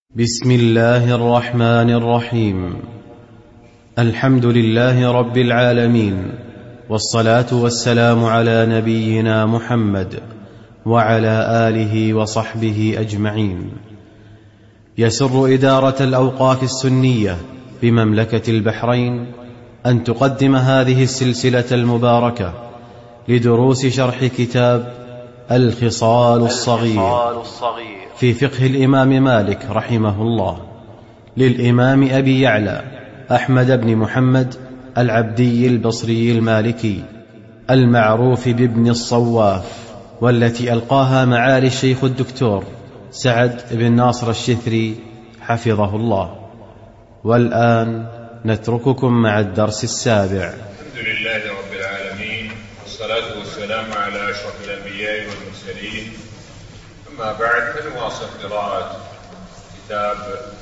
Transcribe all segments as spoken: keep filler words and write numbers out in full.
بسم الله الرحمن الرحيم. الحمد لله رب العالمين، والصلاة والسلام على نبينا محمد وعلى آله وصحبه أجمعين. يسر إدارة الأوقاف السنية بمملكة البحرين أن تقدم هذه السلسلة المباركة لدروس شرح كتاب الخصال الصغير في فقه الإمام مالك رحمه الله، للإمام أبي يعلى أحمد بن محمد العبدي البصري المالكي المعروف بابن الصواف، والتي ألقاها معالي الشيخ الدكتور سعد بن ناصر الشثري حفظه الله. والآن نترككم مع الدرس السابع. الحمد لله رب العالمين، والصلاة والسلام على أشرف الأنبياء والمرسلين، أما بعد، فنواصل قراءة كتاب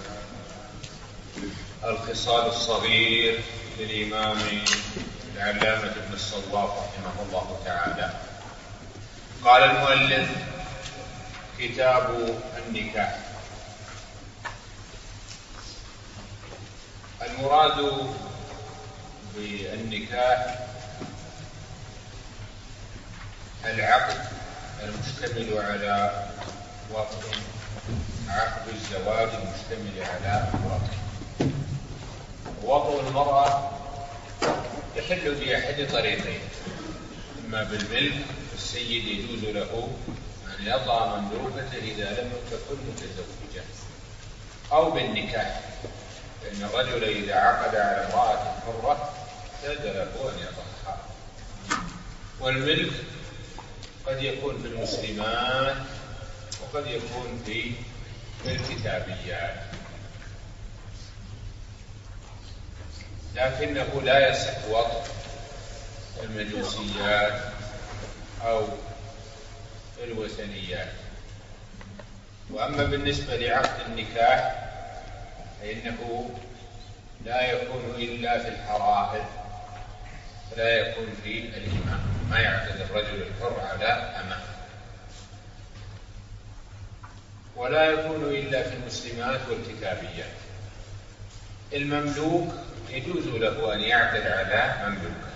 الخصال الصغير للإمام العلامة ابن الصواف رحمه الله تعالى. قال المؤلف: كتاب النكاح. المراد بالنكاح العقد المشتمل على وطء، عقد الزواج المشتمل على وطء. وطء المرأة يحل بأحد طريقين: إما بالملك، السيد يجوز له أن يطأ مملوكته إذا لم تكن متزوجة، أو بالنكاح، فإن الرجل إذا عقد على امرأة حرة جاز له أن يطأها. والملك قد يكون في المسلمات وقد يكون في الكتابيات، لكنه لا يصح وطء المجوسيات أو الوثنيات. وأما بالنسبة لعقد النكاح فإنه لا يكون إلا في الحرائر، فلا يكون في الإمام، ما يعقد الرجل الحر على أمه. ولا يكون إلا في المسلمات والكتابيات. المملوك يجوز له أن يعقد على مملوك.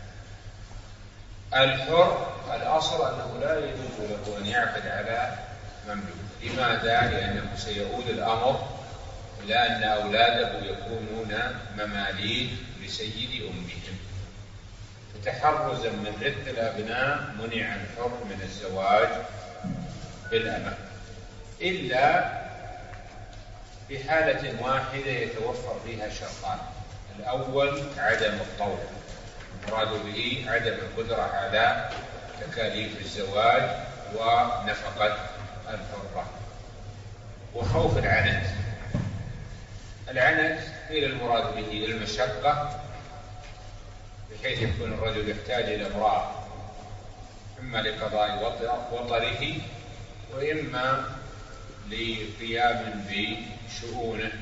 الحر الأصل أنه لا يجوز له أن يعقد على مملوك. لماذا؟ لأنه سيؤول الأمر إلى أن أولاده يكونون مماليك لسيد أمهم، فتحرزا من رق الأبناء منع الحر من الزواج بالأمة، إلا في حالة واحدة يتوفر فيها شرطان: الأول عدم الطول، المراد به عدم القدرة على تكاليف الزواج ونفقة الحرة، وخوف العنت. العنت قيل المراد به المشقة، بحيث يكون الرجل يحتاج إلى امرأة إما لقضاء وطره وإما لقيام بشؤونه.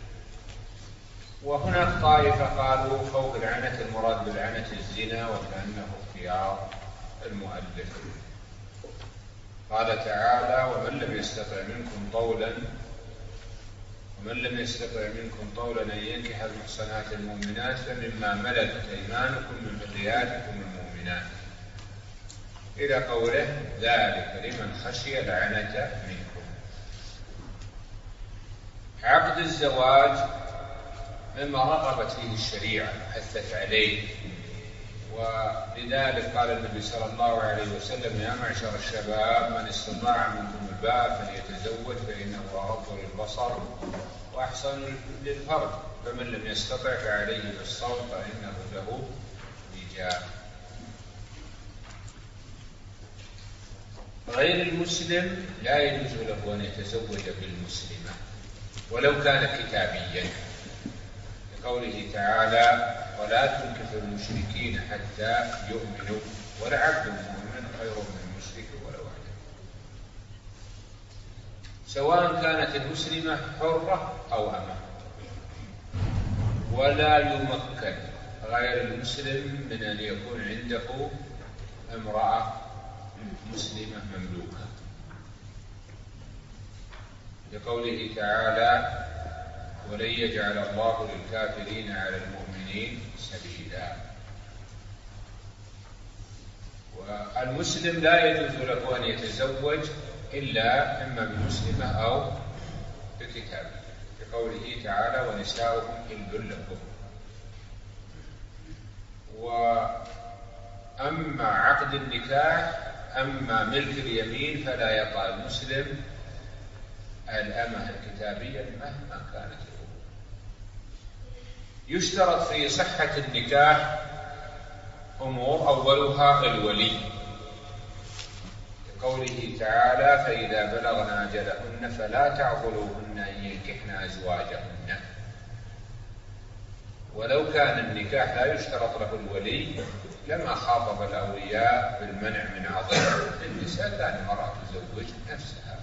وهناك طائفة قالوا خوف العنت المراد بالعنت الزنا، وكأنه اختيار المؤلف. قال تعالى: ومن لم يستطع منكم طولا ومن لم يستطع منكم طولا أن ينكح المحصنات المؤمنات فمما ملكت أيمانكم من فتياتكم المؤمنات، إلى قوله: ذلك لمن خشي العنت منكم. عقد الزواج مما رغبت فيه الشريعة حثت عليه، ولذلك قال النبي صلى الله عليه وسلم: يا معشر الشباب من استطاع منكم الباء فليتزوج فإنه أغض للبصر وأحسن للفرج، فمن لم يستطع فعليه بالصوم فإنه له وجاء. غير المسلم لا يجوز له أن يتزوج بالمسلمة ولو كان كتابيا، لقوله تعالى: ولا تنكحوا المشركين حتى يؤمنوا ولعبد مؤمن خير من مشرك ولو أعجبه، سواء كانت المسلمة حرة أو أمة. ولا يمكن غير المسلم من أن يكون عنده امرأة مسلمة مملوكة، لقوله تعالى: ولن يجعل الله للكافرين على المؤمنين سبيلا. والمسلم لا يجوز له أن يتزوج إلا إما بمسلمة أو بكتاب، لقوله تعالى: ونساؤهم حل لكم. وأما عقد النكاح، أما ملك اليمين، فلا يطأ المسلم الأمة الكتابية مهما كانت الأمور. يشترط في صحة النكاح أمور، أولها الولي، لقوله تعالى: فإذا بلغن أجلهن فلا تعضلوهن أن ينكحن أزواجهن. ولو كان النكاح لا يشترط له الولي لما خاطب الأولياء بالمنع من عضل النساء، كان المرأة تزوج نفسها.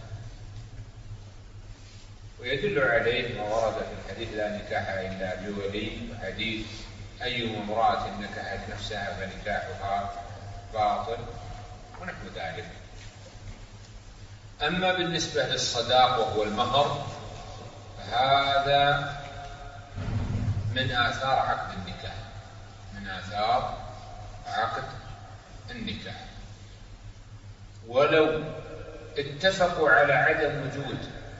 ويدل عليه ما ورد في الحديث: لا نكاح إلا بولي، وحديث: أي امرأة نكحت نفسها فنكاحها باطل، ونحو ذلك. أما بالنسبة للصداق وهو المهر، فهذا من آثار عقد النكاح، من آثار عقد النكاح. ولو اتفقوا على عدم وجود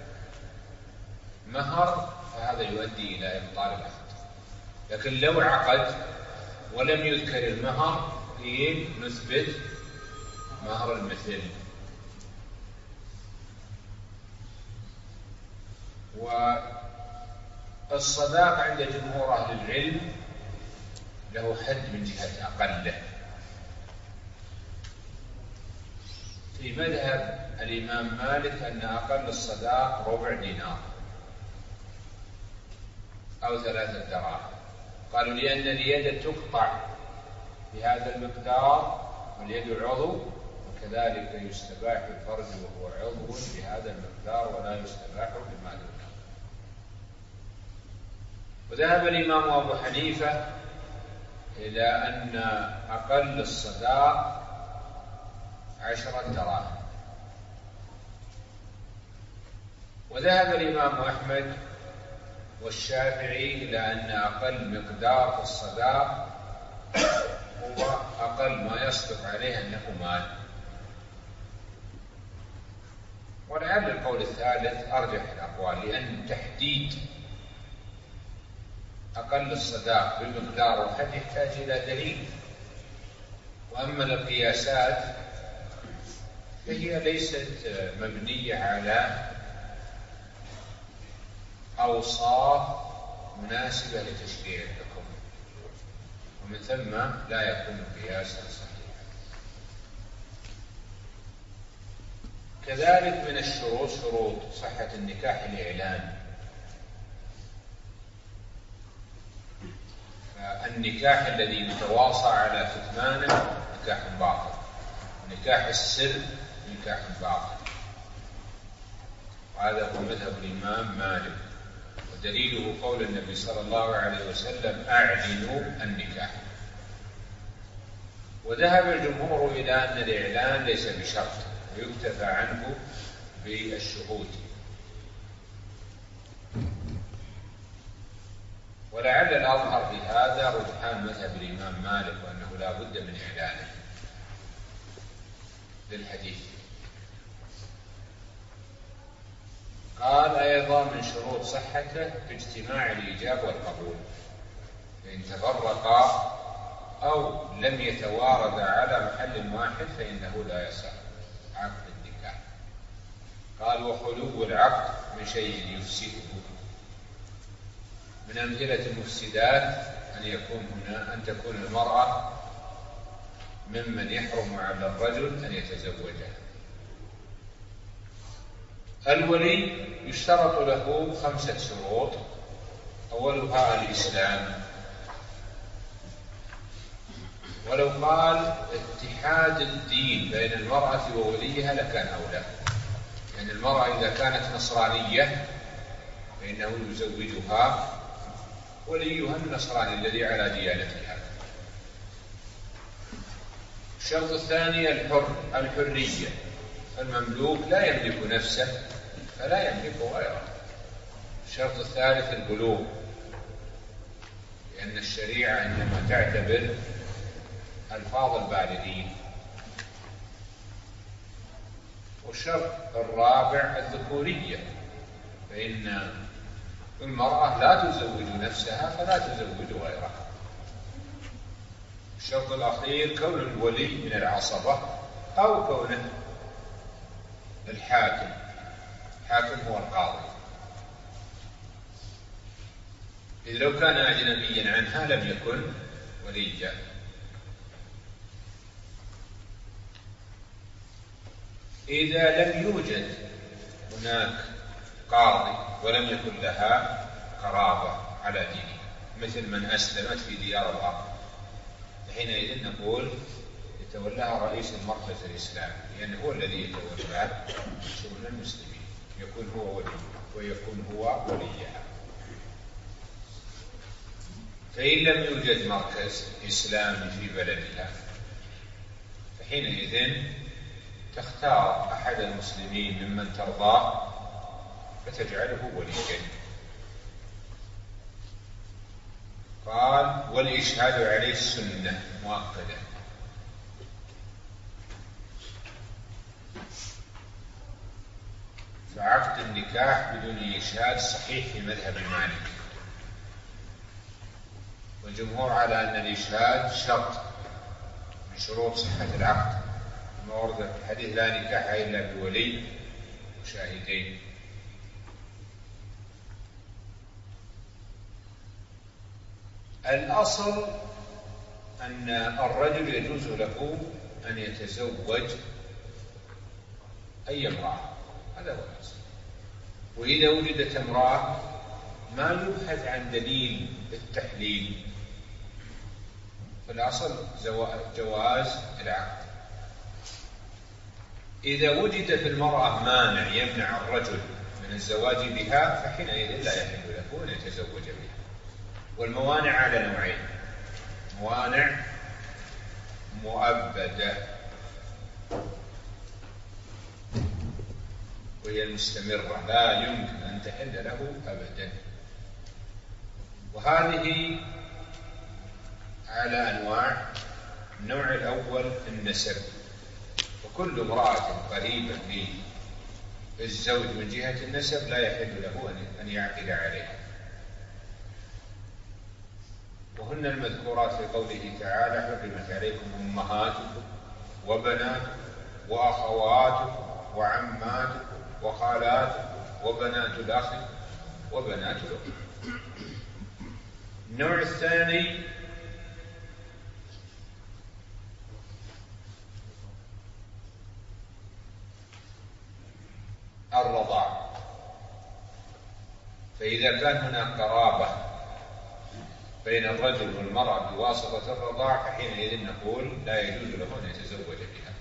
مهر فهذا يؤدي إلى إبطال العقد. لكن لو عقد ولم يذكر المهر قيل نثبت مهر المثل. والصداق عند جمهور أهل العلم له حد من جهة أقله. في مذهب الإمام مالك أن أقل الصداق ربع دينار أو ثلاثة دراهم. قالوا لأن اليد تقطع بهذا المقدار، واليد عضو، وكذلك يستباح الفرج وهو عضو بهذا المقدار ولا يستباح بما دونه. وذهب الإمام أبو حنيفة إلى أن أقل الصداق عشرة دراهم. وذهب الإمام أحمد والشافعي إلى أن أقل مقدار في الصداق هو أقل ما يصدق عليه أنه مال. ولعل القول الثالث أرجح الأقوال، لأن تحديد أقل الصداق بمقدار واحد يحتاج إلى دليل. وأما القياسات فهي ليست مبنية على أوصاف مناسبة لتشريع الحكم، ومن ثم لا يكون قياسا صحيحا. كذلك من الشروط شروط صحة النكاح الإعلان. فالنكاح الذي يتواصى على كتمانه نكاح باطل، ونكاح السر نكاح باطل. وهذا هو مذهب الإمام مالك، ودليله قول النبي صلى الله عليه وسلم: أعلنوا النكاح. وذهب الجمهور إلى أن الإعلان ليس بشرط ويكتفى عنه بالشهود. ولعل الأظهر في هذا رجحان مذهب الإمام مالك، وأنه لا بد من إعلانه للحديث. قال أيضا من شروط صحته اجتماع الإيجاب والقبول، فإن تفرقا أو لم يتواردا على محل واحد فإنه لا يصح عقد النكاح. قال وخلو العقد من شيء يفسده. من أمثلة المفسدات أن يكون هنا أن تكون المرأة ممن يحرم على الرجل أن يتزوجها. الولي يشترط له خمسة شروط، أولها الإسلام. ولو قال اتحاد الدين بين المرأة ووليها لكان أولى، يعني المرأة إذا كانت نصرانية فإنه يزوجها وليها النصراني الذي على ديانتها. الشرط الثاني الحر الحرية، المملوك لا يملك نفسه فلا يملك غيره. الشرط الثالث البلوغ، لأن الشريعة إنما تعتبر ألفاظ البالغين. والشرط الرابع الذكورية، فإن المرأة لا تزوج نفسها فلا تزوج غيرها. الشرط الأخير كون الولي من العصبة أو كونه الحاكم، الحاكم هو القاضي. إذ لو كان أجنبيا عنها لم يكن وليا. إذا لم يوجد هناك قاضي ولم يكن لها قرابة على دينه، مثل من أسلمت في ديار الأرض، حينئذ نقول يتولاها رئيس المركز الإسلامي، لأنه هو الذي يتولى شؤون المسلمين، يكون هو ولي ويكون هو وليها. فإن لم يوجد مركز إسلامي في بلدها فحينئذ تختار أحد المسلمين ممن ترضاه فتجعله وليا. قال والإشهاد عليه السنة مؤكدة. فعقد النكاح بدون إشهاد صحيح في مذهب مالك، والجمهور على أن الإشهاد شرط من شروط صحة العقد، كما ورد في الحديث لا نكاح إلا بولي وشاهدين. الأصل أن الرجل يجوز له أن يتزوج أي امرأة، هذا هو الأصل. وإذا وجدت امرأة ما يبحث عن دليل التحليل، فالأصل جواز العقد. إذا وجد في المرأة مانع يمنع الرجل من الزواج بها فحينئذ لا يحل له أن يتزوج بها. والموانع على نوعين: موانع مؤبدة وهي المستمرة لا يمكن أن تحل له أبدا، وهذه على أنواع. النوع الأول النسب، وكل امرأة قريبة للزوج من جهة النسب لا يحل له أن يعقد عليها، وهن المذكورات في قوله تعالى: حرمت عليكم أمهاتكم وبناتكم وأخواتكم وعماتكم وخالاتكم وبنات الأخ وبنات الأخت. النوع الثاني الرضاع، فإذا كان هناك قرابة بين الرجل والمرأة بواسطة الرضاع فحينئذ نقول لا يجوز له أن يتزوج بها.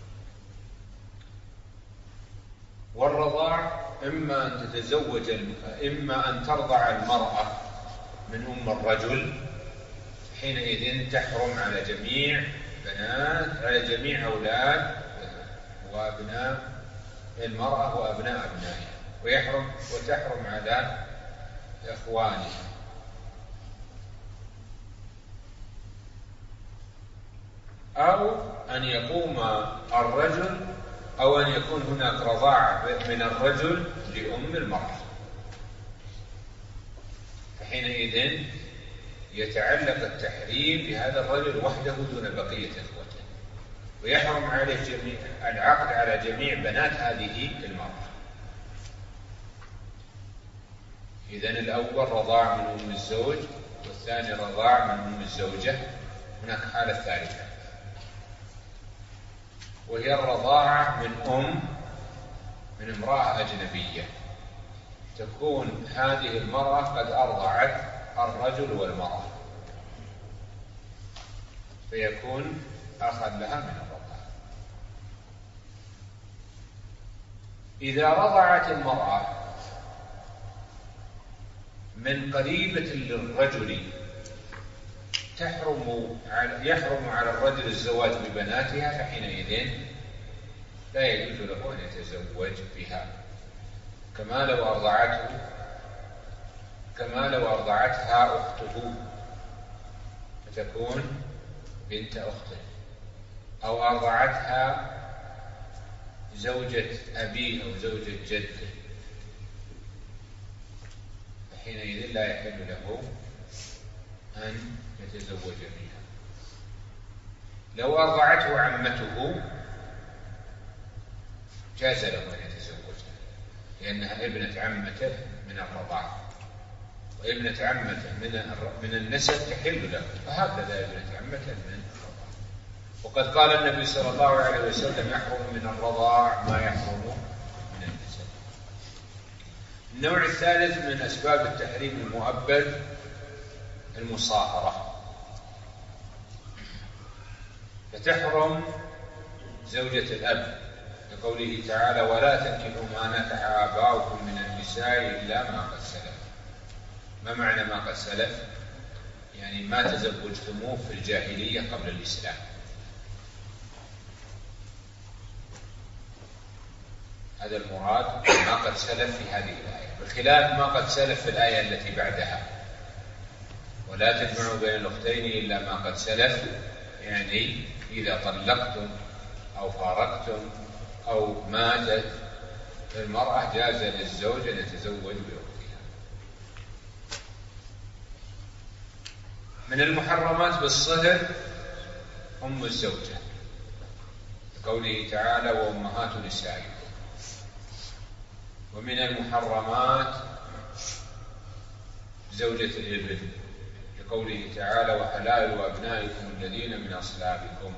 والرضاع إما أن تتزوج إما أن ترضع المرأة من أم الرجل، حينئذ تحرم على جميع بنات على جميع أولاد وأبناء المرأة وأبناء أبنائها، ويحرم وتحرم على إخوانها. أو أن يقوم الرجل أو أن يكون هناك رضاعة من الرجل لأم المرأة، فحينئذ يتعلق التحريم بهذا الرجل وحده دون بقية إخوته، ويحرم عليه جميع العقد على جميع بنات هذه المرأة. إذن الأول رضاع من أم الزوج، والثاني رضاع من أم الزوجة. هناك حالة ثالثة وهي الرضاعة من أم من امرأة أجنبية، تكون هذه المرأة قد أرضعت الرجل والمرأة، فيكون أخذ لها من الرضاعة. إذا رضعت المرأة من قريبة للرجل تحرم يحرم على الرجل الزواج ببناتها، فحينئذ لا يجوز له أن يتزوج بها، كما لو أرضعته كما لو أرضعتها أخته فتكون بنت أخته، أو أرضعتها زوجة أبيه أو زوجة جده، فحينئذ لا يحل له أن يتزوج بها. لو أرضعته عمته جاز له أن يتزوجها، لأنها ابنة عمته من الرضاعة، وابنة عمته من النسب تحل له، فهكذا ابنة عمته من الرضاعة. وقد قال النبي صلى الله عليه وسلم: يحرم من الرضاع ما يحرم من النسب. النوع الثالث من أسباب التحريم المؤبد المصاهرة، فتحرم زوجة الأب لقوله تعالى: ولا تنكحوا ما نكح آباؤكم من النساء إلا ما قد سلف. ما معنى ما قد سلف؟ يعني ما تزوجتموه في الجاهلية قبل الإسلام. هذا المراد ما قد سلف في هذه الآية، بخلاف ما قد سلف في الآية التي بعدها: ولا تجمعوا بين الأختين إلا ما قد سلف، يعني إذا طلقتم أو فارقتم أو ماتت المرأة جاز للزوج أن يتزوج بأختها. من المحرمات بالصهر أم الزوجة لقوله تعالى: وأمهات نسائكم. ومن المحرمات زوجة الابن لقوله تعالى: وحلائل أبنائكم الذين من أصلابكم.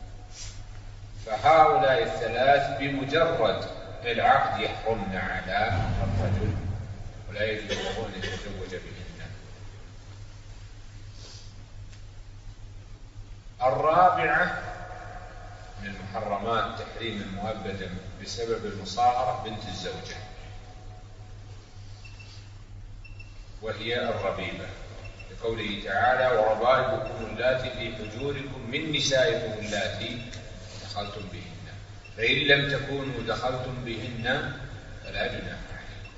فهؤلاء الثلاث بمجرد العقد يحرمن على الرجل ولا يجوز له أن يتزوج بهن. الرابعة من المحرمات تحريم المؤبد بسبب المصاهرة بنت الزوجة، وهي الربيبة لقوله تعالى: وربائبكم اللاتي في حجوركم من نسائكم اللاتي دخلتم بهن، فإن لم تكونوا دخلتم بهن فلا جناح عليكم.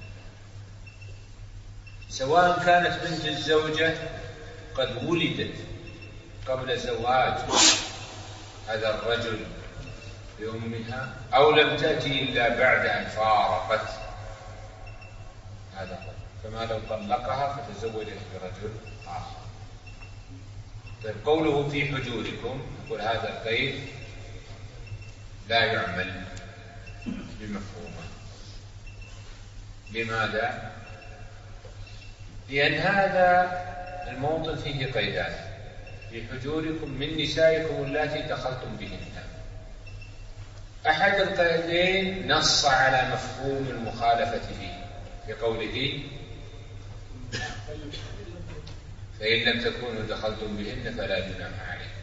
سواء كانت بنت الزوجة قد ولدت قبل زواج هذا الرجل بأمها أو لم تأتي إلا بعد أن فارقت هذا الرجل، كما لو طلقها فتزوجت برجل آخر. طيب قوله في حجوركم، يقول هذا القيد لا يعمل بمفهومه. لماذا؟ لأن هذا الموطن فيه قيدان: في حجوركم من نسائكم اللاتي دخلتم بهن. أحد القيدين نص على مفهوم المخالفة فيه بقوله: فإن لم تكونوا دخلتم بهن فلا جناح عليكم.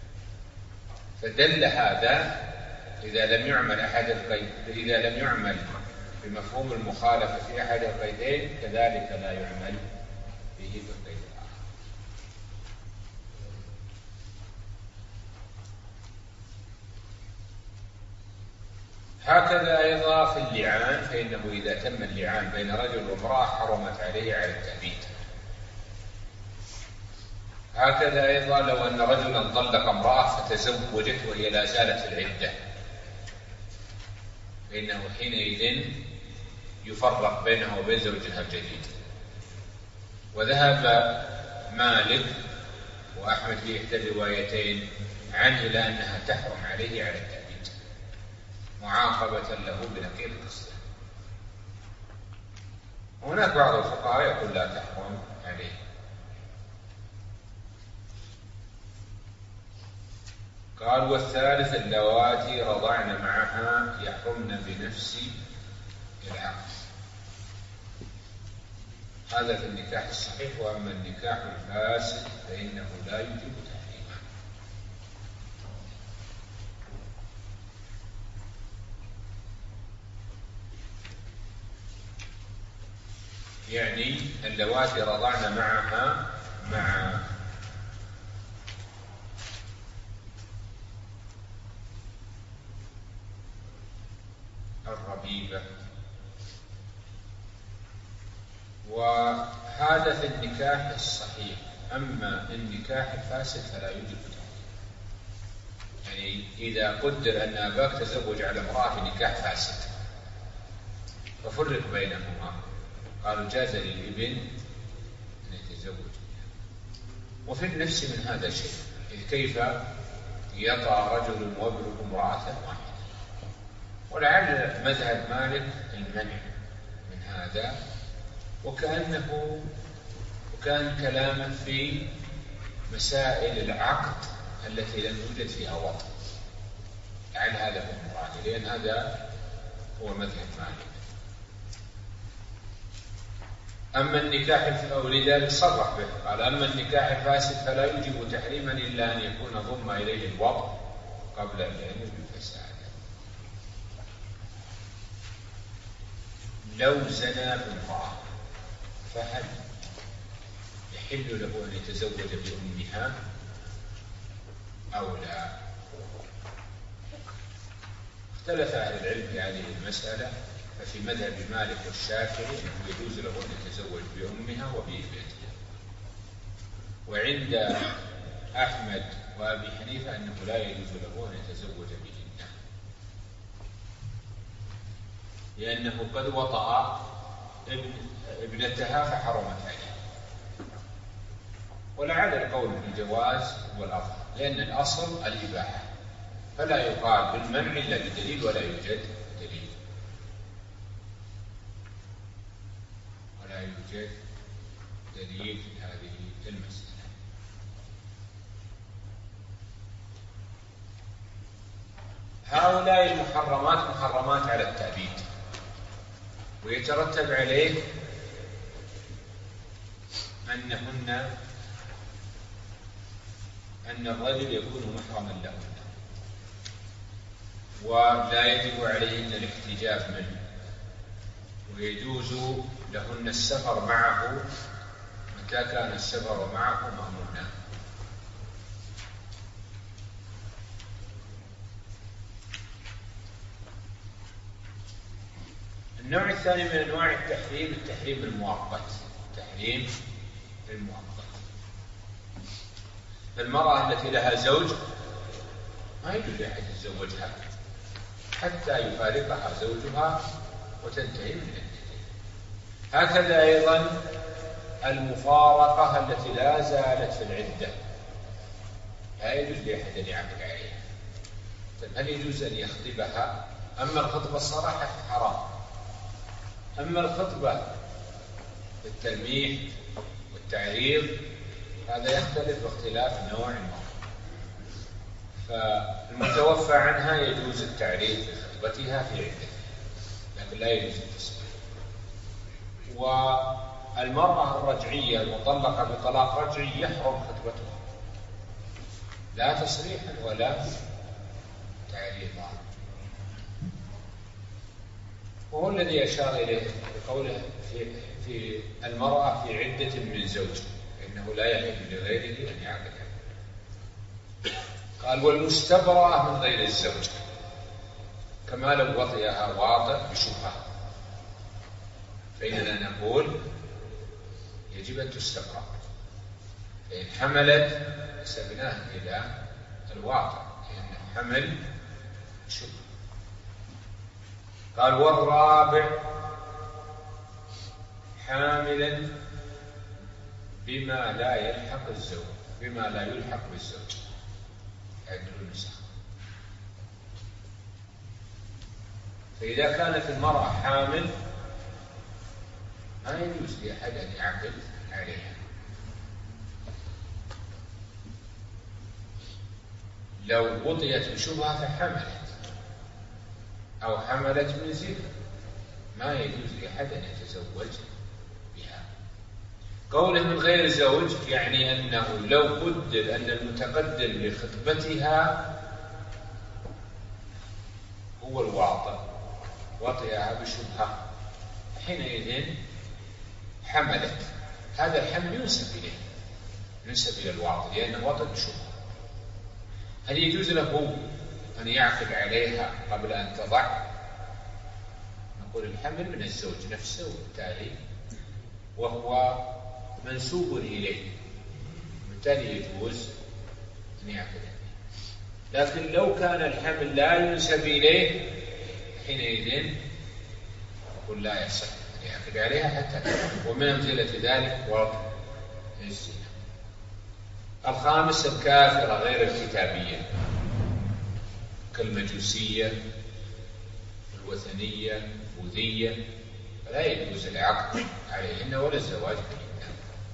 فدل هذا إذا لم يعمل أحد القيد إذا لم يعمل بمفهوم المخالفة في أحد القيدين كذلك لا يعمل به في القيد الآخر. هكذا أيضا في اللعان، فإنه إذا تم اللعان بين رجل وامرأة حرمت عليه على التأبيد. هكذا أيضا لو أن رجلا طلق امرأة فتزوجت وهي لا زالت في العدة، فإنه حينئذ يفرق بينه وبين زوجها الجديد. وذهب مالك وأحمد في إحدى الروايتين عنه إلى أنها تحرم عليه على التأبيد معاقبة له بنقيض قصده. وهناك بعض الفقهاء يقول لا تحرم عليه. قال: والثالث اللواتي رضعن معها يحرمن بنفس العقد. هذا في النكاح الصحيح، وأما النكاح الفاسد فإنه لا يجب تحريمه. يعني اللواتي رضعن معها مع الربيبة هذا في النكاح الصحيح. أما النكاح الفاسد فلا يوجب تحريم. يعني إذا قدر أن أباك تزوج على امرأة في نكاح فاسد ففرق بينهما، قالوا جاز للابن أن يتزوج بها. وفي النفس من هذا شيء، إذ كيف يطأ رجل وابنه امرأة واحدة؟ ولعل مذهب مالك المنع من هذا، وكأنه وكان كلاما في مسائل العقد التي لم يوجد فيها وطء، لعل هذا هو المراد، لأن هذا هو مذهب مالك. أما النكاح، ولذلك صرح به قال: أما النكاح الفاسد فلا يوجب تحريما إلا أن يكون ضم إليه الوطء قبل العلم بالفساد. لو زنى بامرأة فهل يحل له أن يتزوج بأمها أو لا؟ اختلف أهل العلم في هذه المسألة، ففي مذهب مالك والشافعي أنه يجوز له أن يتزوج بأمها وبابنتها، وعند أحمد وأبي حنيفة أنه لا يجوز له أن يتزوج بهن، لأنه قد وطأ ابنتها فحرمت عليه. ولعل القول بالجواز هو الأفضل، لأن الأصل الإباحة، فلا يقال بالمنع إلا بدليل، ولا يوجد دليل ولا يوجد دليل في هذه المسألة. هؤلاء المحرمات محرمات على التأبيد، ويترتب عليه أنهن أن الرجل يكون محرما لهن، ولا يجب عليهن الاحتجاب منه، ويجوز لهن السفر معه متى كان السفر معه مأمونا. النوع الثاني من أنواع التحريم التحريم المؤقت. التحريم المؤقت، المرأة التي لها زوج ما يجوز لأحد يتزوجها حتى يفارقها زوجها وتنتهي من عدته. هكذا أيضا المفارقة التي لا زالت في العدة لا يجوز لأحد أن يعقد عليها. هل يجوز أن يخطبها؟ أما الخطبة الصراحة حرام، أما الخطبة بالتلميح والتعريض هذا يختلف باختلاف نوع المرأة. فالمتوفى عنها يجوز التعريض في خطبتها في عدتها، لكن لا يجوز التسمية. والمرأة الرجعية المطلقة بطلاق رجعي يحرم خطبتها، لا تصريحا ولا تعريضا. وهو الذي أشار إليه بقوله في, في المرأة في عدة من زوج، إنه لا يحل لغيره أن يعقد عليه. قال: والمستبرأة من غير الزوج، كما لو وطئها واطئ بشبهة، فإننا نقول يجب أن تستبرأ، فإن حملت سبناه إلى الواطئ لأنه حمل بشبهة. قال: والرابع حاملا بما لا يلحق الزوج، بما لا يلحق بالزوج، عدل النسخ. فإذا كانت المرأة حامل ما يجوز لأحد أن يعقد عليها. لو وطئت بشبهة فحملت أو حملت من زنا ما يجوز لأحد أن يتزوج بها. قوله من غير زوج يعني أنه لو قدر أن المتقدم لخطبتها هو الواطئ وطئها بشبهة، حينئذ حملت، هذا الحمل ينسب إليه، ينسب إلى الواطئ لأنه وطئ بشبهة. هل يجوز له أن يعقد عليها قبل أن تضع؟ نقول الحمل من الزوج نفسه، وبالتالي وهو منسوب إليه، بالتالي يجوز أن يعقد. لكن لو كان الحمل لا ينسب إليه حينئذ يقول لا يصح أن يعقد عليها حتى تحرم. ومن أمثلة ذلك ورد الزنا. الخامس الكافرة غير الكتابية كالمجوسية الوثنية البوذية، فلا يجوز العقد عليهن ولا الزواج بهن،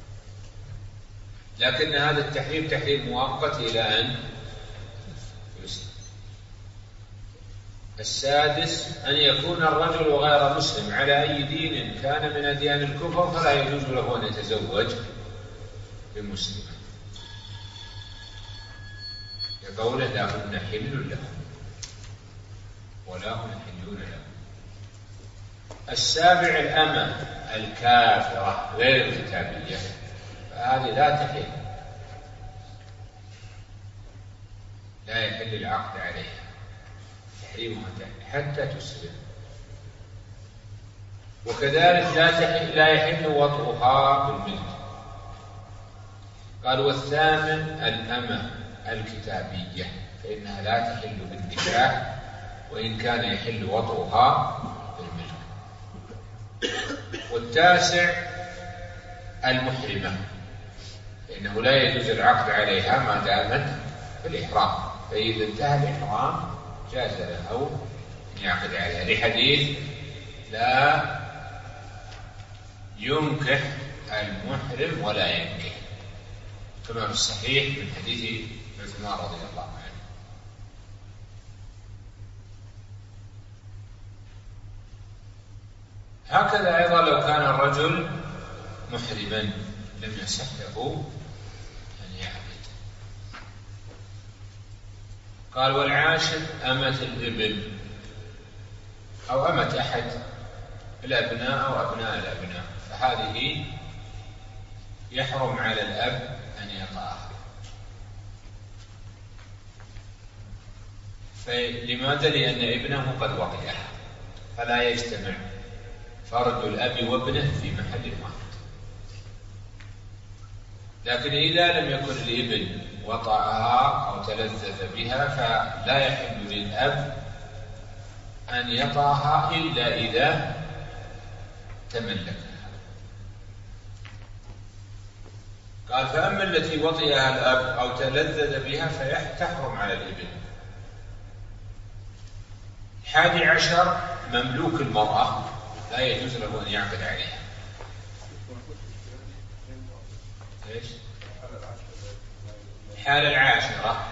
لكن هذا التحريم تحريم مؤقت إلى أن يسلم. السادس أن يكون الرجل غير مسلم على أي دين كان من أديان الكفر، فلا يجوز له أن يتزوج بمسلمة، لقوله لا هن حل لهم ولا هم يحلون لهم. السابع الأمة الكافرة غير الكتابية، فهذه لا تحل، لا يحل العقد عليها، تحريمها حتى تسلم. وكذلك لا تحل لا يحل وطئها بالملك. قال والثامن الأمة الكتابية، فإنها لا تحل بالنكاح وإن كان يحل وطئها بالملك. والتاسع المحرمة، فإنه لا يجوز العقد عليها ما دامت في الإحرام، فإذا انتهى الإحرام جاز له أن يعقد عليها، لحديث لا ينكح المحرم ولا ينكح، كما في الصحيح من حديث عثمان رضي الله عنه. هكذا أيضا لو كان الرجل محرما لم يصح له أن يعقد. قال والعاشر أمة الابن أو أمة أحد الأبناء أو أبناء الأبناء، فهذه يحرم على الأب أن يطأها. فلماذا؟ لأن ابنه قد وطئها، فلا يجتمع فرد الأب وابنه في محل واحد. لكن إذا لم يكن الابن وطأها أو تلذذ بها فلا يحل للأب أن يطأها إلا إذا تملكها. قال فأما التي وطئها الأب أو تلذذ بها فتحرم على الابن. حادي عشر مملوك المرأة، لا يجوز له أن يعقد عليها. إيش؟ الحالة العاشرة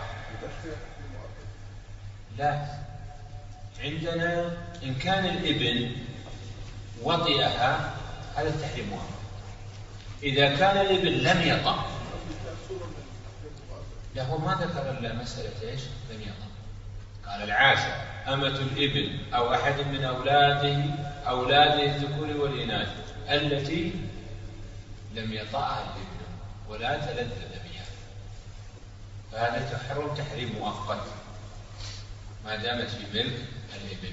لا، عندنا إن كان الابن وطئها هذا التحريم واحد. إذا كان الابن لم يطأ، له ما ذكر إلا مسألة إيش؟ لم يطأ. قال العاشر أمة الابن أو أحد من أولاده أولاده الذكور والإناث التي لم يطأها الابن ولا تلذذ بها، فهذا تحرم تحريم مؤقت ما دامت في ملك الابن.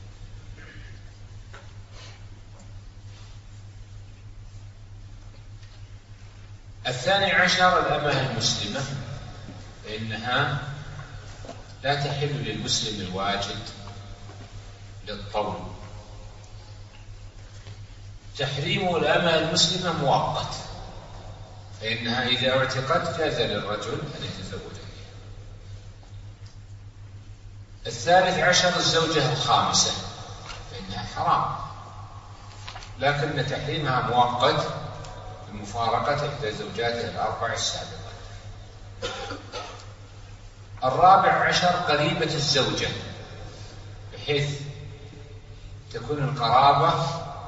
الثاني عشر الأمة المسلمة، فإنها لا تحل للمسلم الواجد للطول. تحريم الأمة المسلمة مؤقت، فإنها إذا اعتقت جاز للرجل أن يتزوج بها. الثالث عشر الزوجة الخامسة، فإنها حرام، لكن تحريمها مؤقت بمفارقة إحدى زوجاته الأربع السابقة. الرابع عشر قريبة الزوجة، بحيث تكون القرابة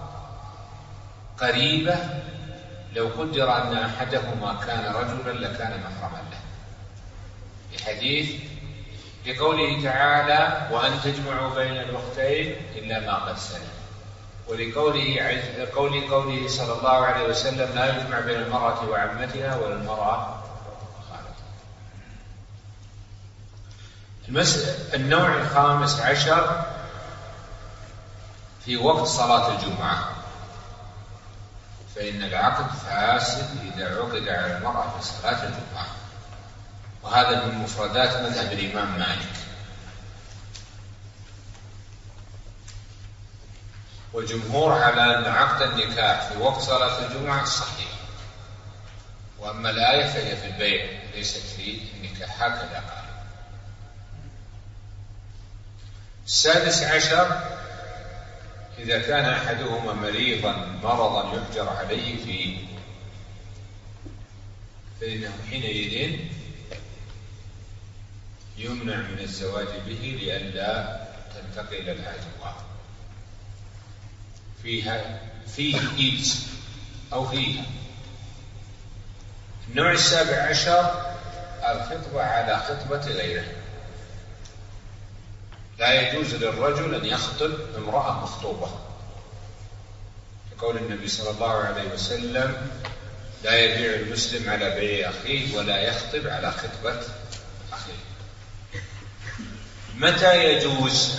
قريبة، لو قدر أن أحدهما كان رجلا لكان محرما له، بحديث لقوله تعالى وأن تجمعوا بين الأختين إلا ما قد سلف، ولقوله قوله قوله صلى الله عليه وسلم لا يجمع بين المرأة وعمتها ولا المرأة خالتها. النوع الخامس عشر في وقت صلاة الجمعة، فإن العقد فاسد إذا عقد على المرأة في صلاة الجمعة، وهذا من مفردات مذهب الإمام مالك. والجمهور على أن عقد النكاح في وقت صلاة الجمعة صحيح، وأما الآية فهي في البيع ليست في النكاح، هكذا قال. السادس عشر إذا كان أحدهما مريضا مرضا يحجر عليه فيه، فإنه حينئذ يمنع من الزواج به لئلا تنتقل العدوى فيها فيه إيدز أو فيها. النوع السابع عشر الخطبة على خطبة غيره. لا يجوز للرجل أن يخطب امرأة مخطوبة، كقول النبي صلى الله عليه وسلم: لا يبيع المسلم على بيع أخيه ولا يخطب على خطبة أخيه. متى يجوز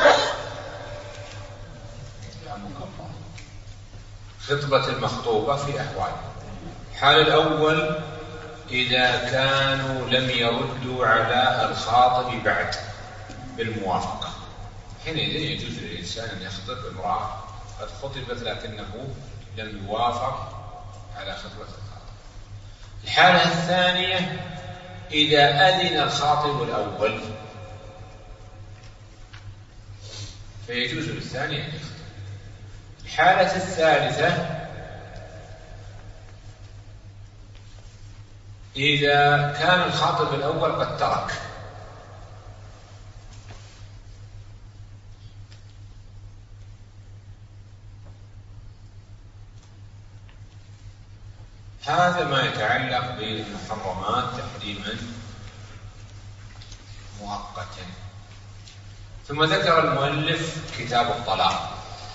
خطبة المخطوبة؟ في أحوال. الحال الأول إذا كانوا لم يردوا على الخاطب بعد بالموافقة، حينئذ يجوز للإنسان أن يخطب امرأة قد خطبت لكنه لم يوافق على خطبة الخاطب. الحالة الثانية إذا أذن الخاطب الأول فيجوز للثاني أن يخطب. الحالة الثالثة إذا كان الخاطب الأول قد ترك، هذا ما يتعلق بالمحرمات تحريما مؤقتا. ثم ذكر المؤلف كتاب الطلاق.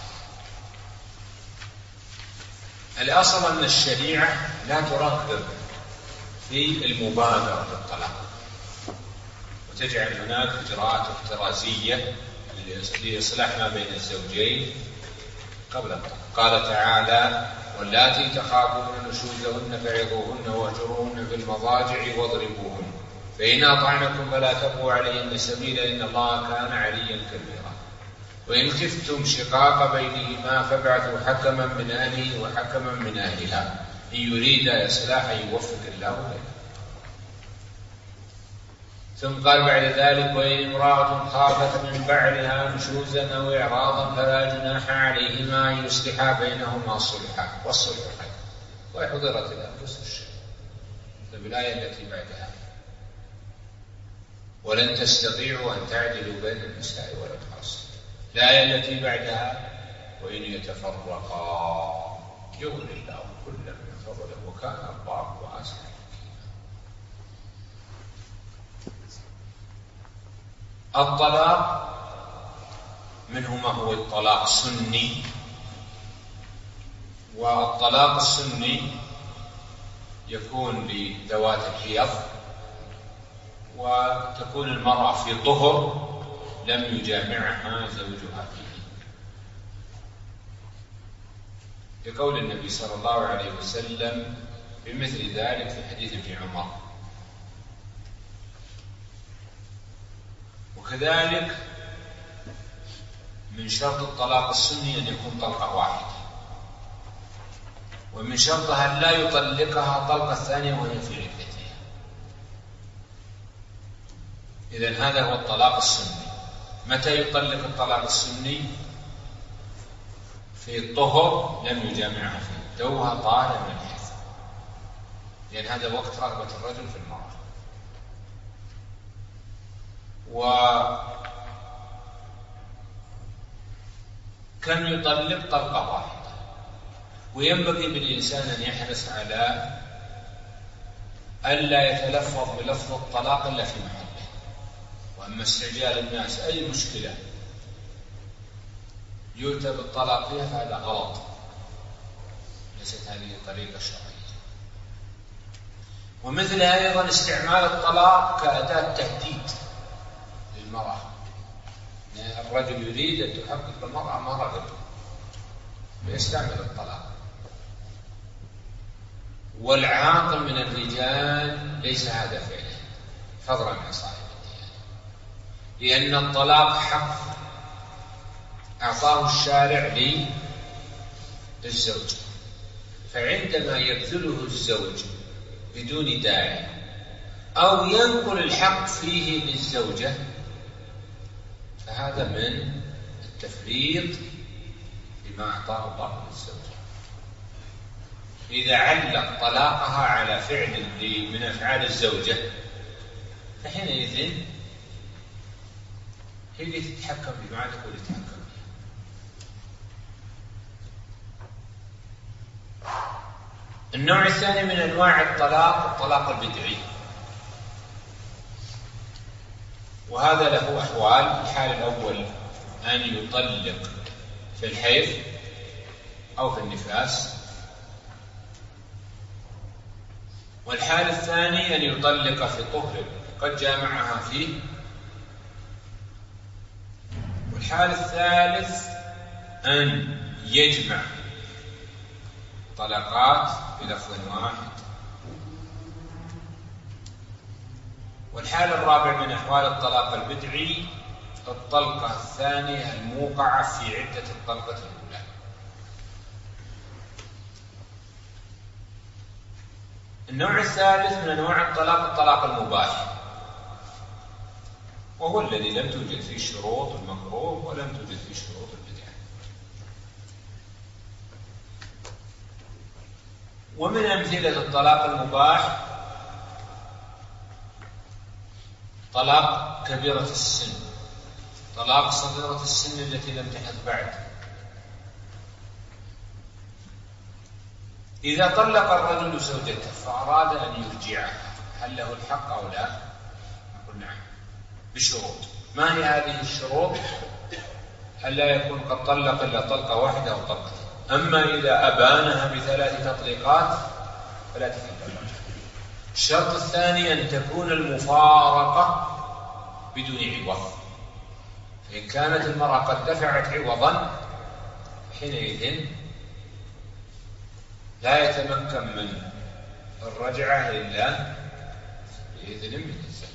الأصل أن الشريعة لا ترغب في المبادرة بالطلاق، وتجعل هناك إجراءات احترازية لإصلاح ما بين الزوجين قبل الطلاق. قال تعالى: واللاتي تخافون نشوزهن فعظوهن واهجروهن في المضاجع واضربوهن، فإن أطعنكم فلا تبغوا عليهن سبيلا إن الله كان عليا كبيرا، وإن خفتم شقاق بينهما فابعثوا حكما من أهله وحكما من أهلها إن يريدا إصلاحا يوفق الله بينهما. ثم قال بعد ذلك: وإن امرأة خافت من بعلها نشوزا أو إعراضا فلا جناح عليهما أن يصلحا بينهما صلحا والصلح خير وأحضرت الأنفس الشر. بالآية التي بعدها: ولن تستطيعوا أن تعدلوا بين النساء ولو حرصتم. الآية التي بعدها: وإن يتفرقا يغني الله كلا من فضله وكان الله واسعا. الطلاق منه ما هو الطلاق السني، والطلاق السني يكون لذوات الحيض، وتكون المرأة في طهر لم يجامعها زوجها فيه، لقول النبي صلى الله عليه وسلم بمثل ذلك في حديث ابن عمر. وكذلك من شرط الطلاق السني أن يكون طلقة واحدة، ومن شرطها أن لا يطلقها طلقة ثانية وهي في عدتها. إذن هذا هو الطلاق السني. متى يطلق الطلاق السني؟ في الطهر لم يجامعها فيه، توها طاهرة من الحيض، لأن هذا وقت رغبة الرجل في المرأة. وكم يطلق طلقة واحدة. وينبغي بالإنسان أن يحرص على ألا يتلفظ بلفظ الطلاق إلا في محله. وأما استعجال الناس أي مشكلة يؤتى بالطلاق فيها فهذا غلط، ليست هذه طريقة شرعية. ومثل أيضا استعمال الطلاق كأداة تهديد للمرأة. الرجل يريد أن تحقق المرأة ما رغب فيستعمل الطلاق. والعاقل من الرجال ليس هذا فعله فضلا عن صاحب الديانة، لأن الطلاق حق أعطاه الشارع للزوج، فعندما يبذله الزوج بدون داعي أو ينقل الحق فيه للزوجة فهذا من التفريط بما أعطاه الله للزوجة. إذا علق طلاقها على فعل من أفعال الزوجة فحينئذ هي اللي تتحكم بما عاد تقول تتحكم بها. النوع الثاني من أنواع الطلاق الطلاق البدعي، وهذا له أحوال. الحال الأول أن يطلق في الحيض أو في النفاس، والحال الثاني أن يطلق في طهر قد جامعها فيه، والحال الثالث أن يجمع طلقات بلفظ واحد، والحال الرابع من أحوال الطلاق البدعي الطلقة الثانية الموقعة في عدة الطلقة الأولى. النوع الثالث من أنواع الطلاق الطلاق المباح، وهو الذي لم توجد فيه شروط المكروه ولم توجد فيه شروط البدعة. ومن أمثلة الطلاق المباح طلاق كبيرة السن، طلاق صغيرة السن التي لم تحض بعد. إذا طلق الرجل زوجته فأراد أن يرجعها هل له الحق أو لا؟ نقول نعم بشروط. ما هي هذه الشروط؟ ألا يكون قد طلق إلا طلقة واحدة أو طلقة. أما إذا أبانها بثلاث تطليقات فلا تحل الرجعة. الشرط الثاني أن تكون المفارقة بدون عوض، فإن كانت المرأة قد دفعت عوضا حينئذ لا يتمكن من الرجعة إلا بإذن من الزوج.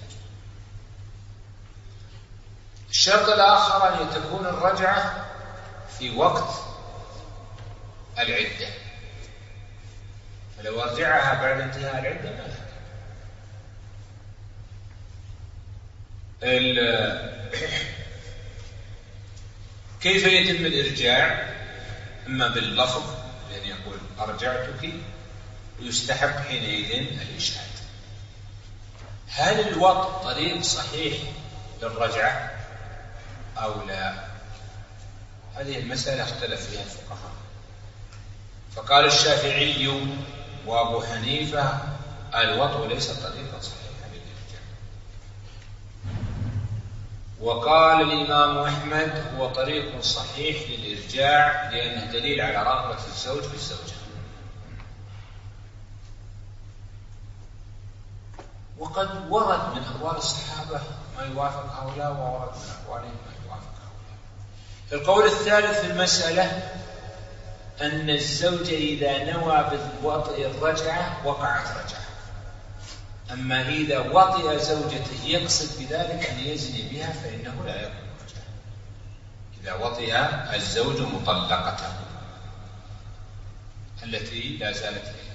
الشرط الآخر أن تكون الرجعة في وقت العدة، فلو أرجعها بعد انتهاء العدة ما لها. كيف يتم الإرجاع؟ إما باللفظ لأن يقول أرجعتك، ويستحب حينئذ الإشهاد. هل الوطء طريق صحيح للرجعة أو لا؟ هذه المسألة اختلف فيها الفقهاء، فقال الشافعي وأبو حنيفة الوطء ليس طريقا صحيحا للإرجاع، وقال الإمام أحمد هو طريق صحيح للإرجاع لأنه دليل على رغبة الزوج في الزوجة. وقد ورد من أقوال الصحابة ما يوافق هؤلاء، وورد من أقوالهم ما يوافق هؤلاء. القول الثالث في المسألة أن الزوج إذا نوى بوطئ الرجعة وقعت رجعة، أما إذا وطئ زوجته يقصد بذلك أن يزني بها فإنه لا يكون رجعة. إذا وطئ الزوج مطلقته التي لا زالت إليه.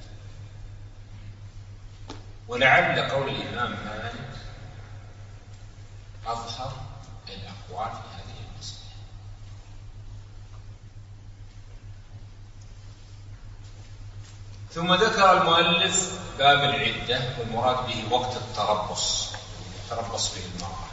ولعل قول الإمام مالك أظهر الأقوال في هذه المسألة. ثم ذكر المؤلف باب العدة، والمراد به وقت التربص تربص به المرأة.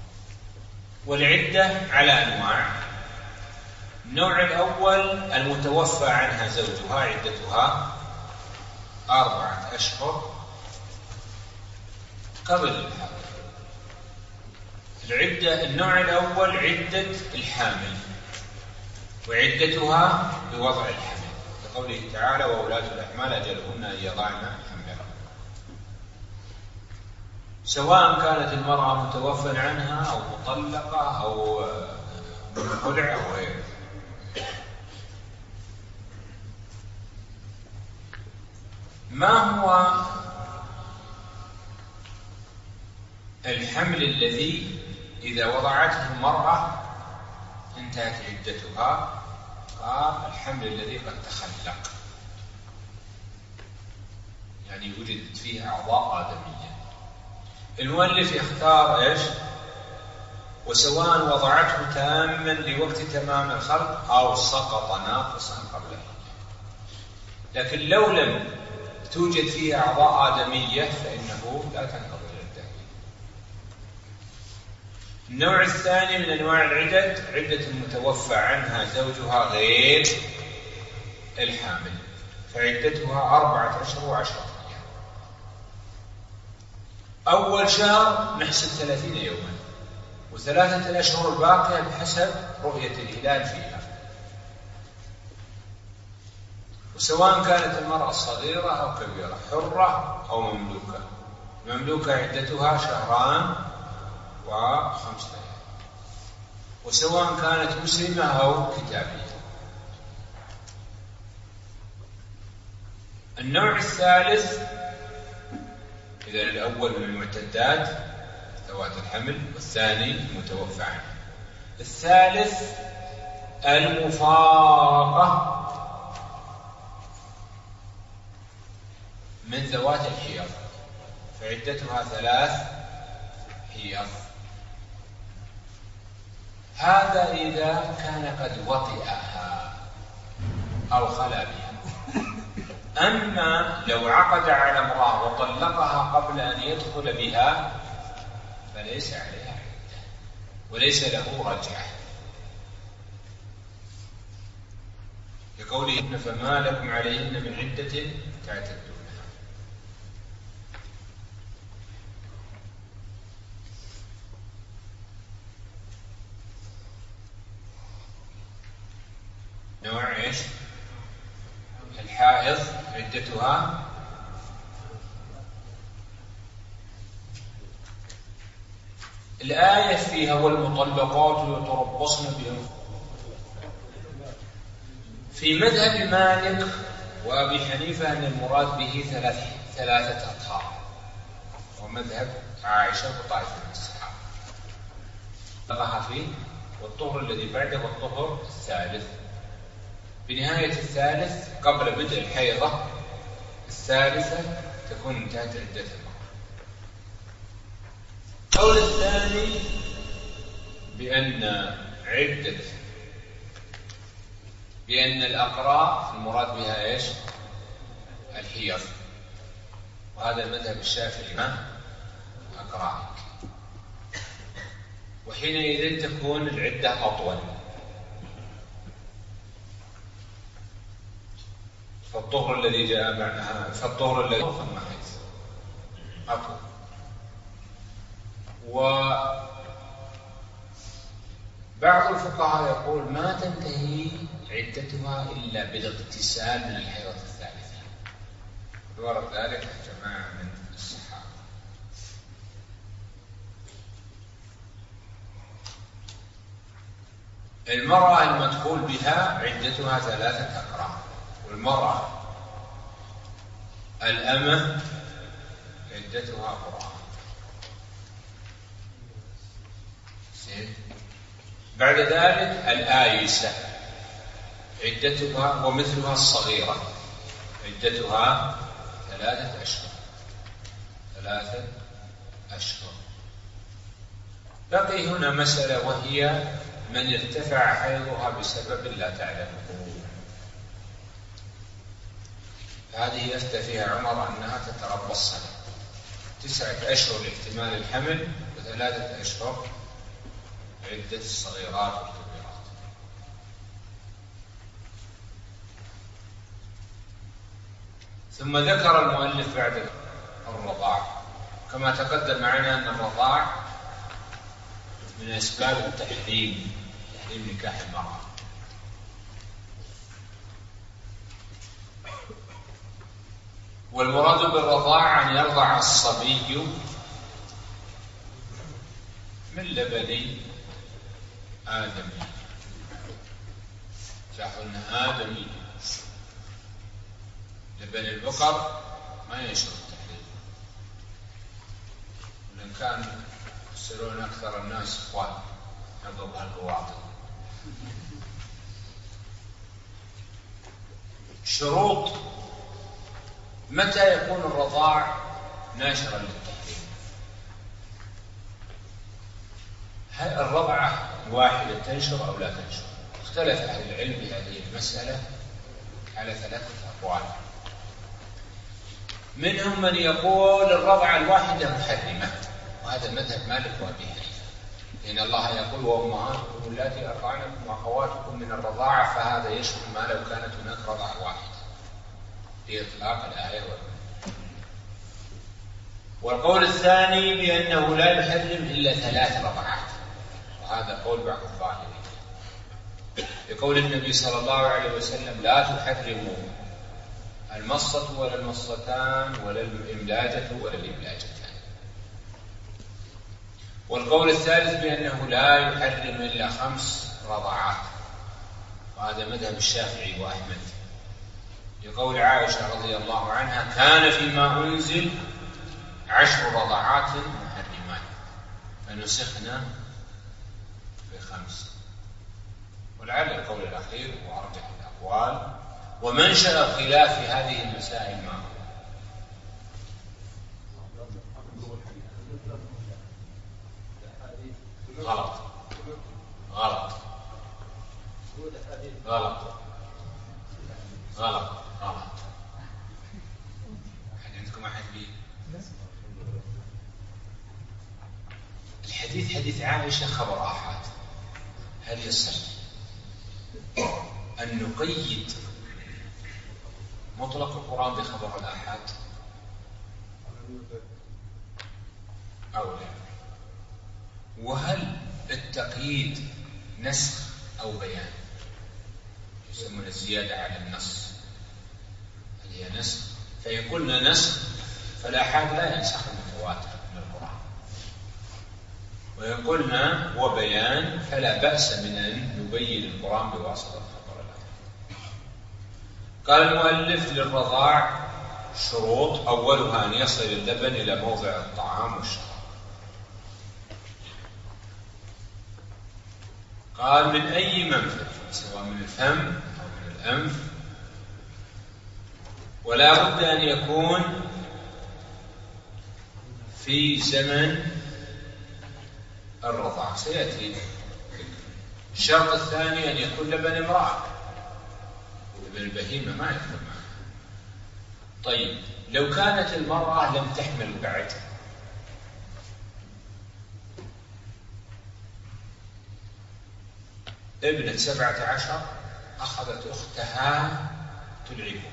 والعدة على أنواع. النوع الأول المتوفى عنها زوجها عدتها أربعة أشهر قبل الحمل. العدة النوع الأول عدة الحامل، وعدتها بوضع الحمل لقوله تعالى وأولاة الأحمال أجلهن أن يضعن حملهن، سواء كانت المرأة متوفى عنها أو مطلقة أو خلع أو غيره. ما هو الحمل الذي إذا وضعته المرأة انتهت عدتها؟ قال الحمل الذي قد تخلق، يعني وجدت فيه أعضاء آدمية. المؤلف يختار إيش؟ وسواء وضعته تاما لوقت تمام الخلق أو سقط ناقصا قبله. لكن لو لم توجد فيه أعضاء آدمية فإنه لا تنقضي العدة. النوع الثاني من أنواع العدد عدة المتوفى عنها زوجها غير الحامل، فعدتها أربعة أشهر وعشرة أيام. أول شهر نحسب ثلاثين يوما، وثلاثة الأشهر الباقية بحسب رؤية الهلال فيها. وسواء كانت المرأة صغيرة أو كبيرة، حرة أو مملوكة، مملوكة عدتها شهران وخمس ليال، وسواء كانت مسلمة أو كتابية. النوع الثالث، إذا الأول من المعتدات ذوات الحمل، والثاني المتوفى عنه. الثالث المفارقة من ذوات الحيض، فعدتها ثلاث حيض. هذا إذا كان قد وطئها أو خلا بها. أما لو عقد على امرأة وطلقها قبل أن يدخل بها فليس عليها عدة وليس له رجعة، لقوله فما لكم عليهن من عدة تعتدونها. نوع ايش؟ الحائض عدتها الآية فيها والمطلقات يتربصن بأنفسهن. في مذهب مالك وأبي حنيفة أن المراد به ثلاث ثلاثة أطهار، ومذهب عائشة وطائفة من الصحابة طلقها فيه، والطهر الذي بعده والطهر الثالث. بنهاية الثالث قبل بدء الحيضة الثالثة تكون انتهت عدة المرأة. القول الثاني بأن عدة بأن الأقراء المراد بها إيش؟ الحيض، وهذا المذهب الشافعي ما أقرأ، وحينئذ تكون العدة أطول. فالطهر الذي جاء معها فالطهر الذي ثم حيث أطول. وبعض الفقهاء يقول ما تنتهي عدتها إلا بالاغتسال من الحيضة الثالثة، ورد ذلك جماعة من الصحابة. المرأة المدخول بها عدتها ثلاثة أقراء، والمرأة الأمة عدتها قرآن. بعد ذلك الآيسة عدتها ومثلها الصغيرة عدتها ثلاثة أشهر ثلاثة أشهر. بقي هنا مسألة، وهي من ارتفع حيضها بسبب لا تعلمه. هذه أفتى فيها عمر أنها تتربص سنة، تسعة أشهر لاحتمال الحمل، وثلاثة أشهر عدة الصغيرات والكبيرات. ثم ذكر المؤلف بعد الرضاع، كما تقدم معنا أن الرضاع من أسباب التحريم، تحريم نكاح المرأة. والمراد بالرضاع أن يرضع الصبي من لبن آدمي، فقلنا آدمي. لبن البقر ما ينشر التحريم، وإن كان يصيرون أكثر الناس إخوان عقب هالبواطن. شروط متى يكون الرضاع ناشرا للتحريم؟ هل الرضعة واحدة تنشر أو لا تنشر؟ اختلف أهل العلم بهذه المسألة على ثلاثة أقوال. منهم من يقول الرضعة الواحدة محرمة، وهذا مذهب مالك وأبي حنيفة، لأن الله يقول وأمهاتكم اللاتي أرضعنكم وأخواتكم من الرضاعة، فهذا يشمل ما لو كانت هناك رضعة واحدة لإطلاق الآية والآية. والقول الثاني بأنه لا يحرم إلا ثلاث رضعات، وهذا قول بعض الظاهرين، بقول النبي صلى الله عليه وسلم لا تحرموا المصة ولا المصتان ولا الإملاجة ولا الإملاجتان. والقول الثالث بأنه لا يحرم إلا خمس رضعات، وهذا مذهب الشافعي وأحمد، لقول عائشة رضي الله عنها كان فيما أنزل عشر رضعات محرمات فنسخنا بخمس. ولعل القول الأخير هو أرجح الأقوال، ومنشأ الخلاف في هذه المسائل ما هو؟ غلط غلط غلط غلط غلط. عندكم أحد فيه؟ الحديث حديث عائشة خبر آحاد، هل يصح أن نقيد مطلق القرآن بخبر الآحاد أو لا؟ وهل التقييد نسخ أو بيان؟ يسمون الزيادة على النص، هل هي نسخ؟ فإن قلنا نسخ فالآحاد لا ينسخ المتواتر من القرآن، وإن قلنا هو بيان فلا بأس من أن نبين القرآن بواسطة خبر الآحاد. قال المؤلف للرضاع شروط، أولها أن يصل اللبن إلى موضع الطعام والشراب. قال من أي منفذ، سواء من الفم أو من الأنف، ولا بد أن يكون في زمن الرضاعة، سيأتي. الشرط الثاني أن يكون لبن امرأة، لبن البهيمة ما يدخل معه. طيب لو كانت المرأة لم تحمل بعد، ابنة سبعة عشر أخذت أختها تلعبها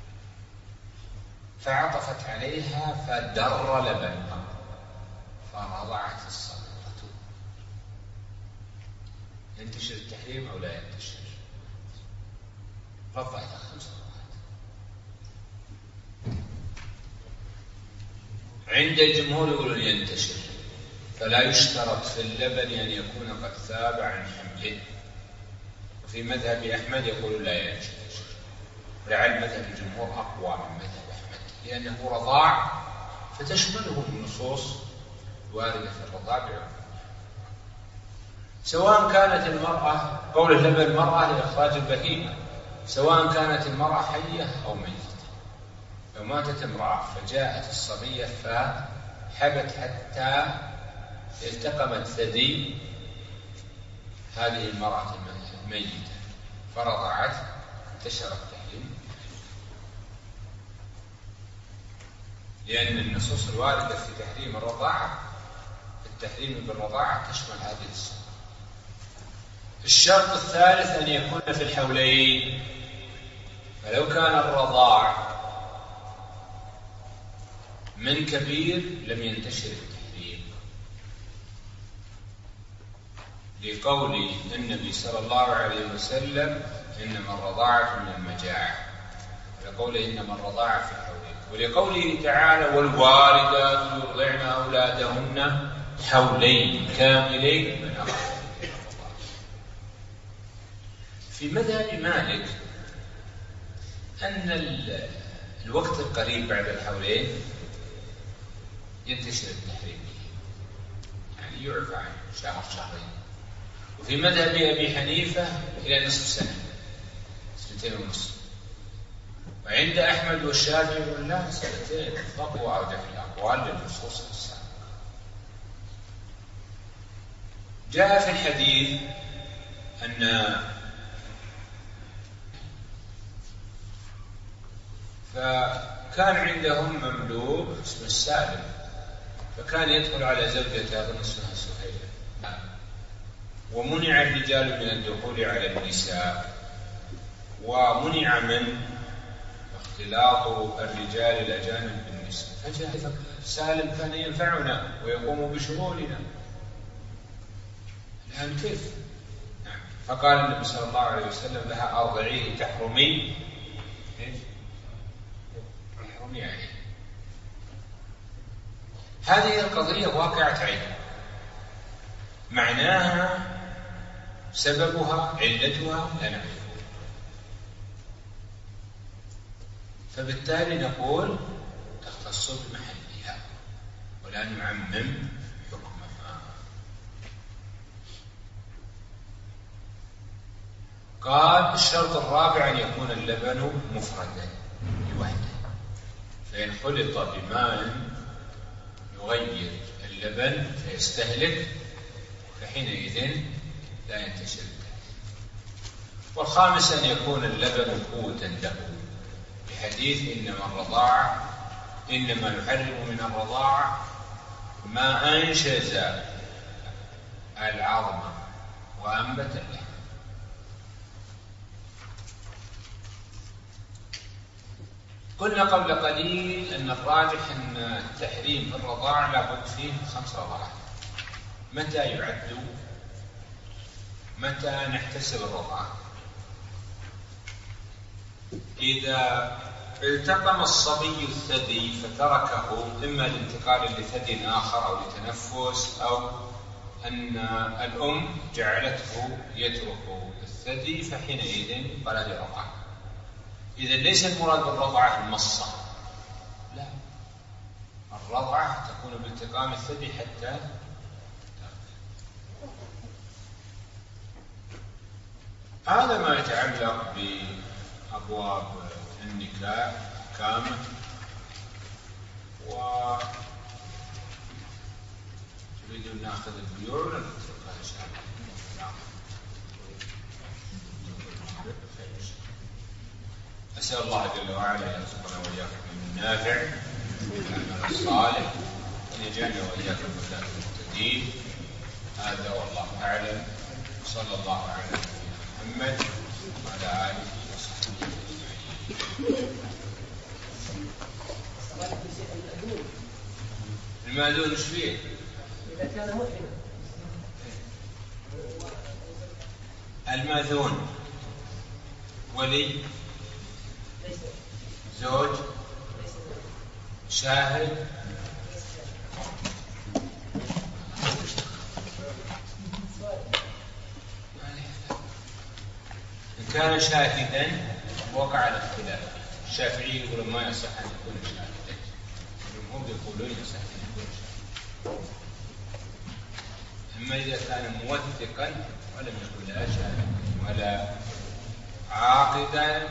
فعطفت عليها فدر لبنها فرضعت الصغيرة، ينتشر التحريم أو لا ينتشر؟ رضعت خمس رضعات. عند الجمهور يقولون ينتشر، فلا يشترط في اللبن أن يكون قد ثاب عن حمله. وفي مذهب أحمد يقول لا ينتشر، ولعل مذهب الجمهور أقوى من مذهب أحمد، لأنه رضاع فتشمله النصوص الواردة في الرضاع بعموم. سواء كانت المرأة، قول اللبن المرأة لإخراج البهيمة، سواء كانت المرأة حية أو ميتة. لو ماتت امرأة فجاءت الصبية فحبت حتى التقمت ثدي هذه المرأة الميتة فرضعت، انتشر التحريم، لأن النصوص الواردة في تحريم الرضاعة، التحريم بالرضاعة تشمل هذه الصورة. الشرط الثالث أن يكون في الحولين، فلو كان الرضاع من كبير لم ينتشر التحريم، لقول النبي صلى الله عليه وسلم إنما الرضاعة من المجاعة، ولقوله إنما الرضاعة في الحولين، ولقوله تعالى والوالدات يرضعن أولادهن حولين كاملين من أراد. في مذهب مالك أن الوقت القريب بعد الحولين ينتشر التحريم، يعني يعفى عنه شهر شهرين. وفي مذهب أبي حنيفة إلى نصف سنة، سنتين ونصف. وعند أحمد والشافعي يقول لا، سنتين فقط، وأرجع في الأقوال للنصوص السابقة. جاء في الحديث أن فكان عندهم مملوك اسمه السالم، فكان يدخل على زوجته أظن اسمها سهيلة، ومنع الرجال من الدخول على النساء، ومنع من اختلاط الرجال الأجانب بالنساء. فجاء سالم كان ينفعنا ويقوم بشغولنا، الآن كيف؟ فقال النبي صلى الله عليه وسلم لها أرضعيه تحرمي تحرمي عليه. هذه القضية واقعة عين، معناها سببها علتها لا نعرف، فبالتالي نقول تختص بمحلها ولا نعمم حكمها. قال الشرط الرابع أن يكون اللبن مفردا لوحده، فإن خلط بماء يغير اللبن فيستهلك فحينئذ لا ينتشر التحريم. والخامس أن يكون اللبن قوتا له، بحديث إنما الرضاعة إنما يحرم من الرضاعة ما أنشز العظم وأنبت اللحم. قلنا قبل قليل أن الراجح أن التحريم في الرضاعة لابد فيه خمس رضاعات. متى يعد؟ متى نحتسب الرضاعة؟ إذا التقم الصبي الثدي فتركه إما لانتقال لثدي آخر أو لتنفس، أو أن الأم جعلته يترك الثدي، فحينئذ قال هذه رضاعة. إذا ليس المراد بالرضعة المصة، لا، الرضعة تكون بالتقام الثدي حتى هذا ما يتعلق بأبواب النكاح كامل. وتريدون ناخذ البيوع ولا نتركها إن شاء الله؟ أسأل الله جل وعلا أن يرزقنا وإياكم من النافع والعمل الصالح، وأن يجعلنا وإياكم من هداة المهتدين. هذا والله أعلم، صلى الله على نبينا محمد وعلى آله وصحبه أجمعين. المأذون ايش فيه؟ إذا كان محرما. المأذون ولي، زوج، شاهد، إن كان شاهدا وقع الاختلاف. الشافعي يقول ما يصح أن يكون شاهدا، الجمهور يقولون يصح أن يكون شاهدا. أما إذا كان موثقا ولم يكن لا شاهدا ولا عاقدا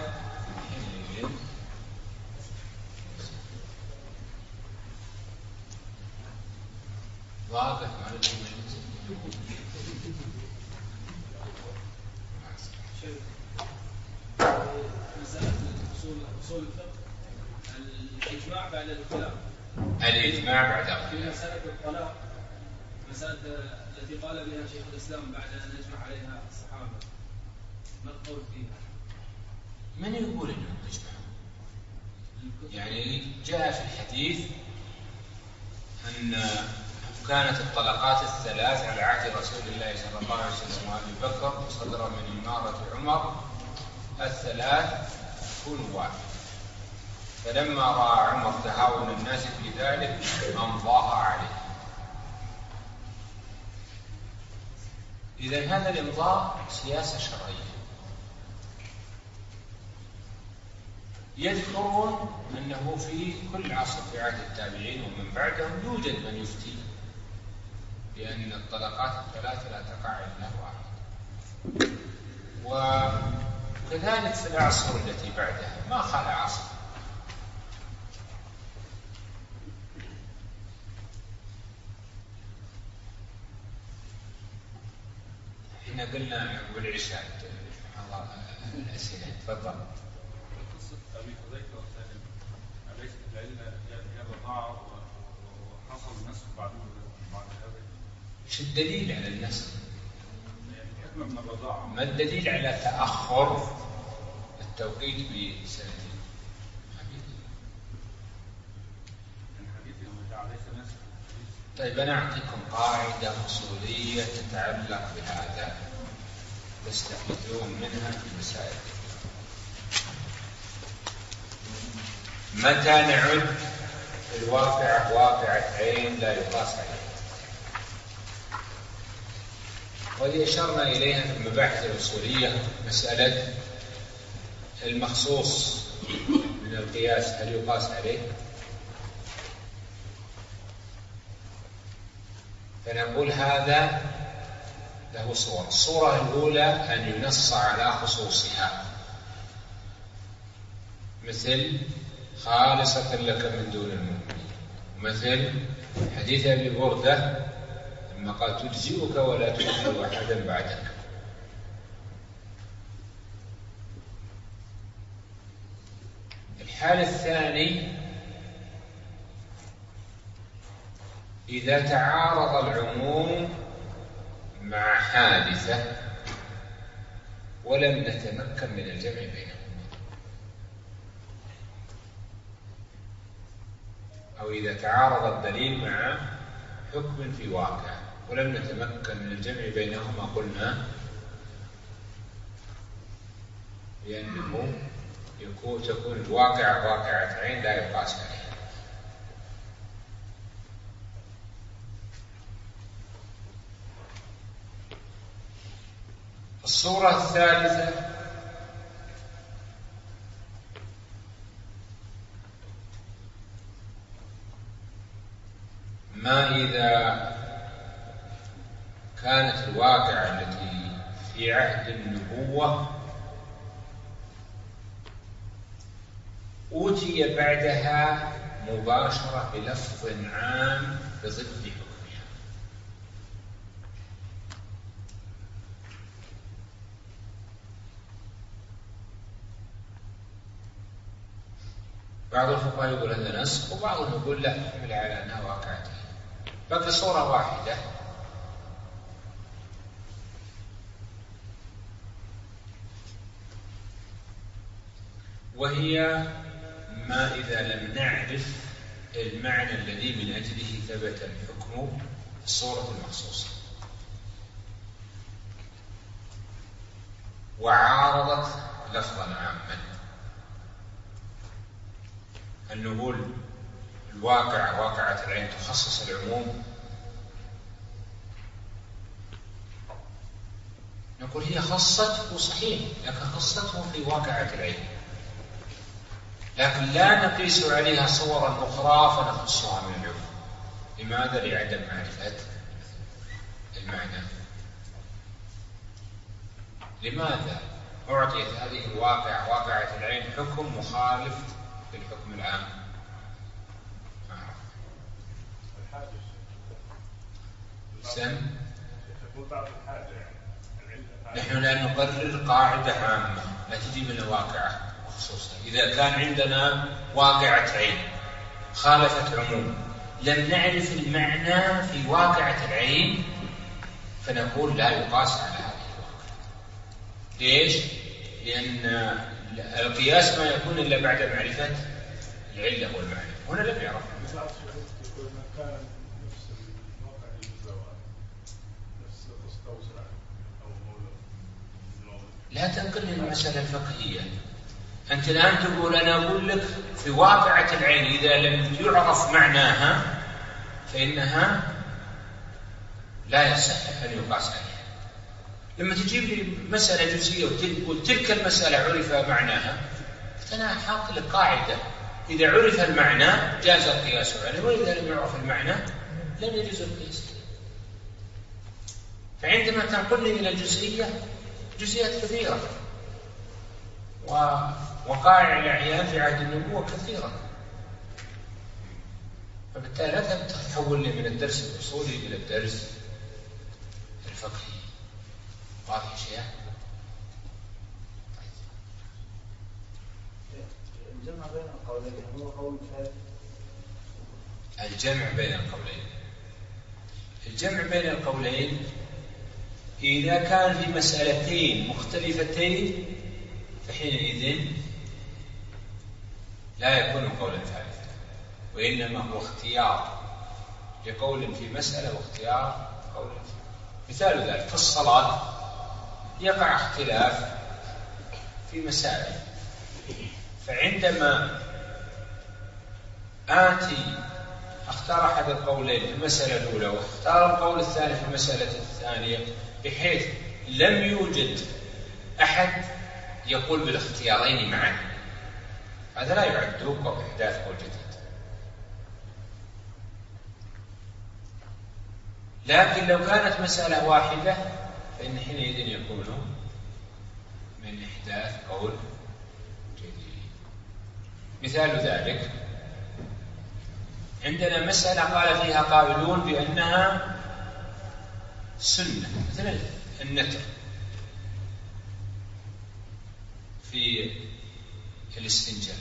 واضح مع مسألة أصول الفقه الإجماع بعد الاختلاف. الإجماع بعد في مسألة الطلاق، مسألة التي قال بها شيخ الإسلام بعد أن يجمع عليها الصحابة، ما القول فيها؟ من يقول إنه تجمع؟ يعني جاء في الحديث أن كانت الطلقات الثلاث على عهد رسول الله صلى الله عليه وسلم وأبي بكر وصدر من إمارة عمر الثلاث تكون واحد، فلما رأى عمر تهاون الناس في ذلك أمضاها عليه. إذن هذا الإمضاء سياسة شرعية، يذكرون أنه في كل عصر في عهد التابعين ومن بعدهم يوجد من يفتي بأن الطلقات الثلاث لا تقع إلا واحد، وكذلك في الأعصر التي بعدها ما خلا عصر. احنا قلنا بالعشاء الأسئلة. تفضل. قصة أبي حذيفة والثاني أليس العلة هي الرضاعة وحصل النسخ بعد بعد هذا؟ ايش الدليل على النسخ؟ يعني حكمة من الرضاعة. ما الدليل على تأخر التوقيت بسنتين؟ طيب أنا أعطيكم قاعدة أصولية تتعلق بهذا تستفيدون منها في المسائل. متى نعد الواقعة واقعة عين لا يقاس عليها؟ وهذه أشرنا إليها في المباحث الأصولية، مسألة المخصوص من القياس هل يقاس عليه؟ فنقول هذا له صور. الصورة الأولى أن ينص على خصوصها، مثل خالصة لك من دون المؤمنين، مثل حديث أبي بردة لما قال تجزئك ولا تؤثر أحدا بعدك. الحال الثاني إذا تعارض العموم مع حادثة ولم نتمكن من الجمع بينهما، أو إذا تعارض الدليل مع حكم في واقع ولم نتمكن من الجمع بينهما، قلنا لأنه يكون تكون الواقع واقعة عين لا يقاس عليها. الصورة الثالثة ما إذا كانت الواقعة التي في عهد النبوة أوتي بعدها مباشرة بلفظ عام بضد حكمها. بعض الفقهاء يقول هذا نسخ، وبعضهم يقول لا، يحمل على أنها واقعتين. بقي صورة واحدة وهي ما إذا لم نعرف المعنى الذي من أجله ثبت الحكم في الصورة المخصوصة وعارضت لفظا عاما. أن نقول الواقع واقعة العين تخصص العموم، نقول هي خصته صحيح، لكن خصته في واقعة العين، لكن لا نقيس عليها صورا أخرى فنخصها من العموم. لماذا؟ لعدم معرفة المعنى. لماذا أعطيت هذه الواقع واقعة العين حكم مخالف للحكم العام؟ سن نحن لا نقرر قاعدة عامة لا تجي من الواقعة خصوصا. إذا كان عندنا واقعة عين خالفت عموم لم نعرف المعنى في واقعة العين فنقول لا يقاس على هذه الواقعة. ليش؟ لأن القياس ما يكون إلا بعد معرفة العلة والمعنى. هنا لم يعرف. لا تنقل المسألة الفقهية. أنت الآن تقول أنا أقول لك في واقعة العين إذا لم يعرف معناها فإنها لا يصح أن يقاس عليها. لما تجيب لي مسألة جزئية وتقول تلك المسألة عرف معناها أنا حاط لك قاعدة، إذا عرف المعنى جاز القياس عليه، وإذا لم يعرف المعنى لم يجوز القياس. فعندما تنقلني إلى الجزئية، جزئيات كثيرة ووقائع الأعيان في عهد النبوة كثيرة، فبالتالي لا تحول لي من الدرس الأصولي إلى الدرس الفقهي. واضح شيء؟ الجمع بين القولين هو قول ثالث. الجمع بين القولين الجمع بين القولين إذا كان في مسألتين مختلفتين فحينئذ لا يكون قولا ثالثا، وإنما هو اختيار لقول في مسألة واختيار قول. مثال ذلك في الصلاة يقع اختلاف في مسائل، فعندما آتي اختار أحد القولين في المسألة الأولى واختار القول الثاني في المسألة الثانية، بحيث لم يوجد أحد يقول بالاختيارين معا، هذا لا يعد إحداث قول جديد. لكن لو كانت مسألة واحدة فإن حينئذ يكون من إحداث قول جديد. مثال ذلك عندنا مسألة قال فيها قائلون بأنها سنة، مثل النتر في الاستنجاء،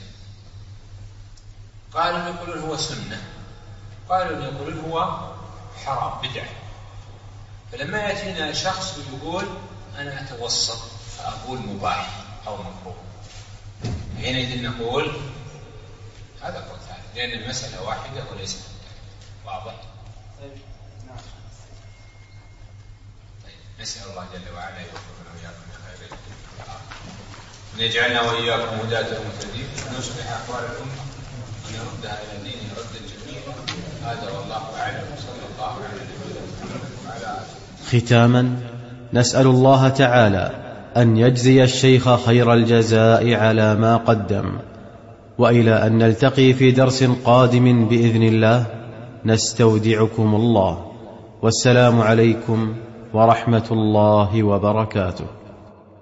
قالوا يقولون هو سنة، قالوا يقولون هو حرام بدعة. فلما يأتينا شخص ويقول أنا أتوسط فأقول مباح أو مكروه، حينئذ نقول هذا قول ثالث، لأن المسألة واحدة وليس واضح. نسأل الله جل وعلا يوفقنا وإياكم لخير، أن يجعلنا وإياكم هداة المهتدين، أن يصلح أحوال الأمة، أن يردها إلى دينه ردا جميلا. هذا والله أعلم، صلى الله على نبينا محمد وعلى آله. ختاما نسأل الله تعالى أن يجزي الشيخ خير الجزاء على ما قدم، وإلى أن نلتقي في درس قادم بإذن الله نستودعكم الله، والسلام عليكم ورحمة الله وبركاته.